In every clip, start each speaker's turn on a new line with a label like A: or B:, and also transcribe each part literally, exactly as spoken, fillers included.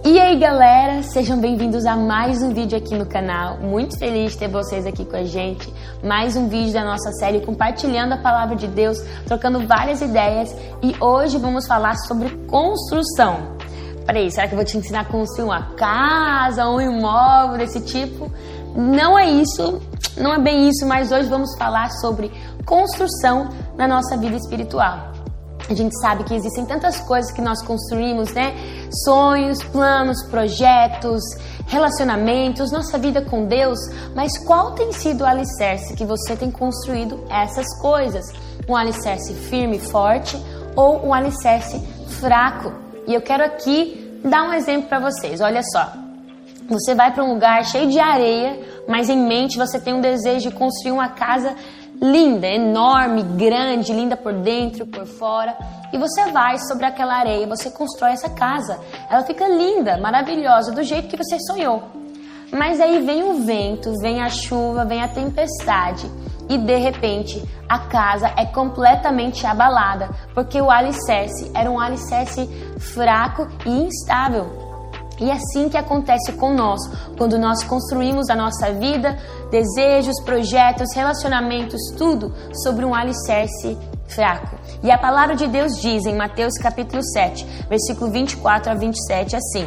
A: E aí galera, sejam bem-vindos a mais um vídeo aqui no canal. Muito feliz de ter vocês aqui com a gente. Mais um vídeo da nossa série compartilhando a palavra de Deus, trocando várias ideias. E hoje vamos falar sobre construção. Peraí, será que eu vou te ensinar a construir uma casa, um imóvel desse tipo? Não é isso, não é bem isso, mas hoje vamos falar sobre construção na nossa vida espiritual. A gente sabe que existem tantas coisas que nós construímos, né? Sonhos, planos, projetos, relacionamentos, nossa vida com Deus. Mas qual tem sido o alicerce que você tem construído essas coisas? Um alicerce firme e forte ou um alicerce fraco? E eu quero aqui dar um exemplo para vocês. Olha só, você vai para um lugar cheio de areia, mas em mente você tem um desejo de construir uma casa linda, enorme, grande, linda por dentro, por fora. E você vai sobre aquela areia, você constrói essa casa. Ela fica linda, maravilhosa, do jeito que você sonhou. Mas aí vem o vento, vem a chuva, vem a tempestade. E de repente a casa é completamente abalada, porque o alicerce era um alicerce fraco e instável. E é assim que acontece com nós, quando nós construímos a nossa vida, desejos, projetos, relacionamentos, tudo sobre um alicerce fraco. E a palavra de Deus diz em Mateus capítulo sete, versículo vinte e quatro a vinte e sete assim: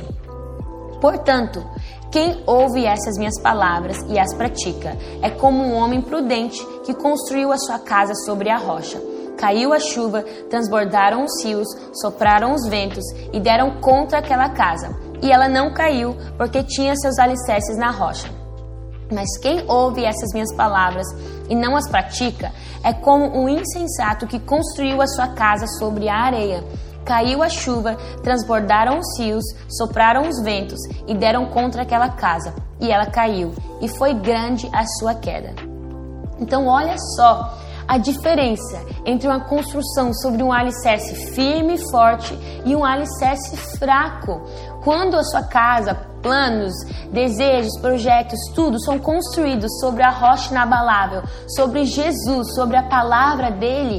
A: Portanto, quem ouve essas minhas palavras e as pratica é como um homem prudente que construiu a sua casa sobre a rocha. Caiu a chuva, transbordaram os rios, sopraram os ventos e deram contra aquela casa. E ela não caiu, porque tinha seus alicerces na rocha. Mas quem ouve essas minhas palavras e não as pratica é como um insensato que construiu a sua casa sobre a areia. Caiu a chuva, transbordaram os rios, sopraram os ventos e deram contra aquela casa. E ela caiu, e foi grande a sua queda. Então olha só a diferença entre uma construção sobre um alicerce firme e forte e um alicerce fraco. Quando a sua casa, planos, desejos, projetos, tudo são construídos sobre a rocha inabalável, sobre Jesus, sobre a palavra dele,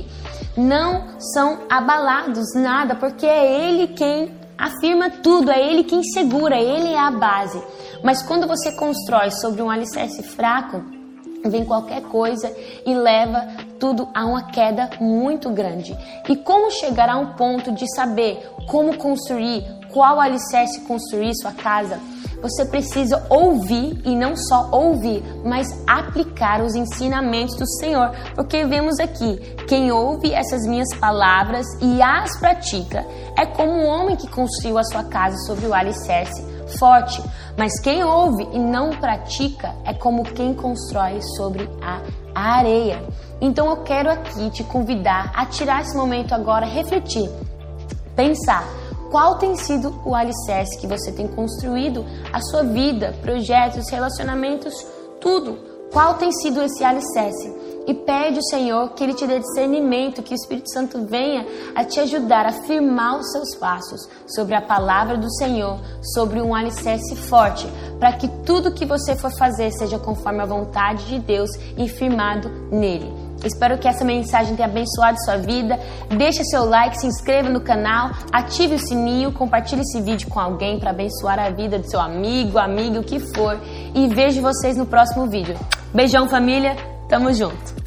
A: não são abalados nada, porque é ele quem afirma tudo, é ele quem segura, ele é a base. Mas quando você constrói sobre um alicerce fraco, vem qualquer coisa e leva tudo a uma queda muito grande. E como chegar a um ponto de saber como construir, qual alicerce construir sua casa? Você precisa ouvir, e não só ouvir, mas aplicar os ensinamentos do Senhor. Porque vemos aqui, quem ouve essas minhas palavras e as pratica é como um homem que construiu a sua casa sobre o alicerce forte. Mas quem ouve e não pratica é como quem constrói sobre a areia. Então eu quero aqui te convidar a tirar esse momento agora, refletir, pensar. Qual tem sido o alicerce que você tem construído a sua vida, projetos, relacionamentos, tudo? Qual tem sido esse alicerce? E pede ao Senhor que Ele te dê discernimento, que o Espírito Santo venha a te ajudar a firmar os seus passos sobre a palavra do Senhor, sobre um alicerce forte, para que tudo que você for fazer seja conforme a vontade de Deus e firmado nele. Espero que essa mensagem tenha abençoado sua vida. Deixe seu like, se inscreva no canal, ative o sininho, compartilhe esse vídeo com alguém para abençoar a vida do seu amigo, amiga, o que for. E vejo vocês no próximo vídeo. Beijão, família. Tamo junto.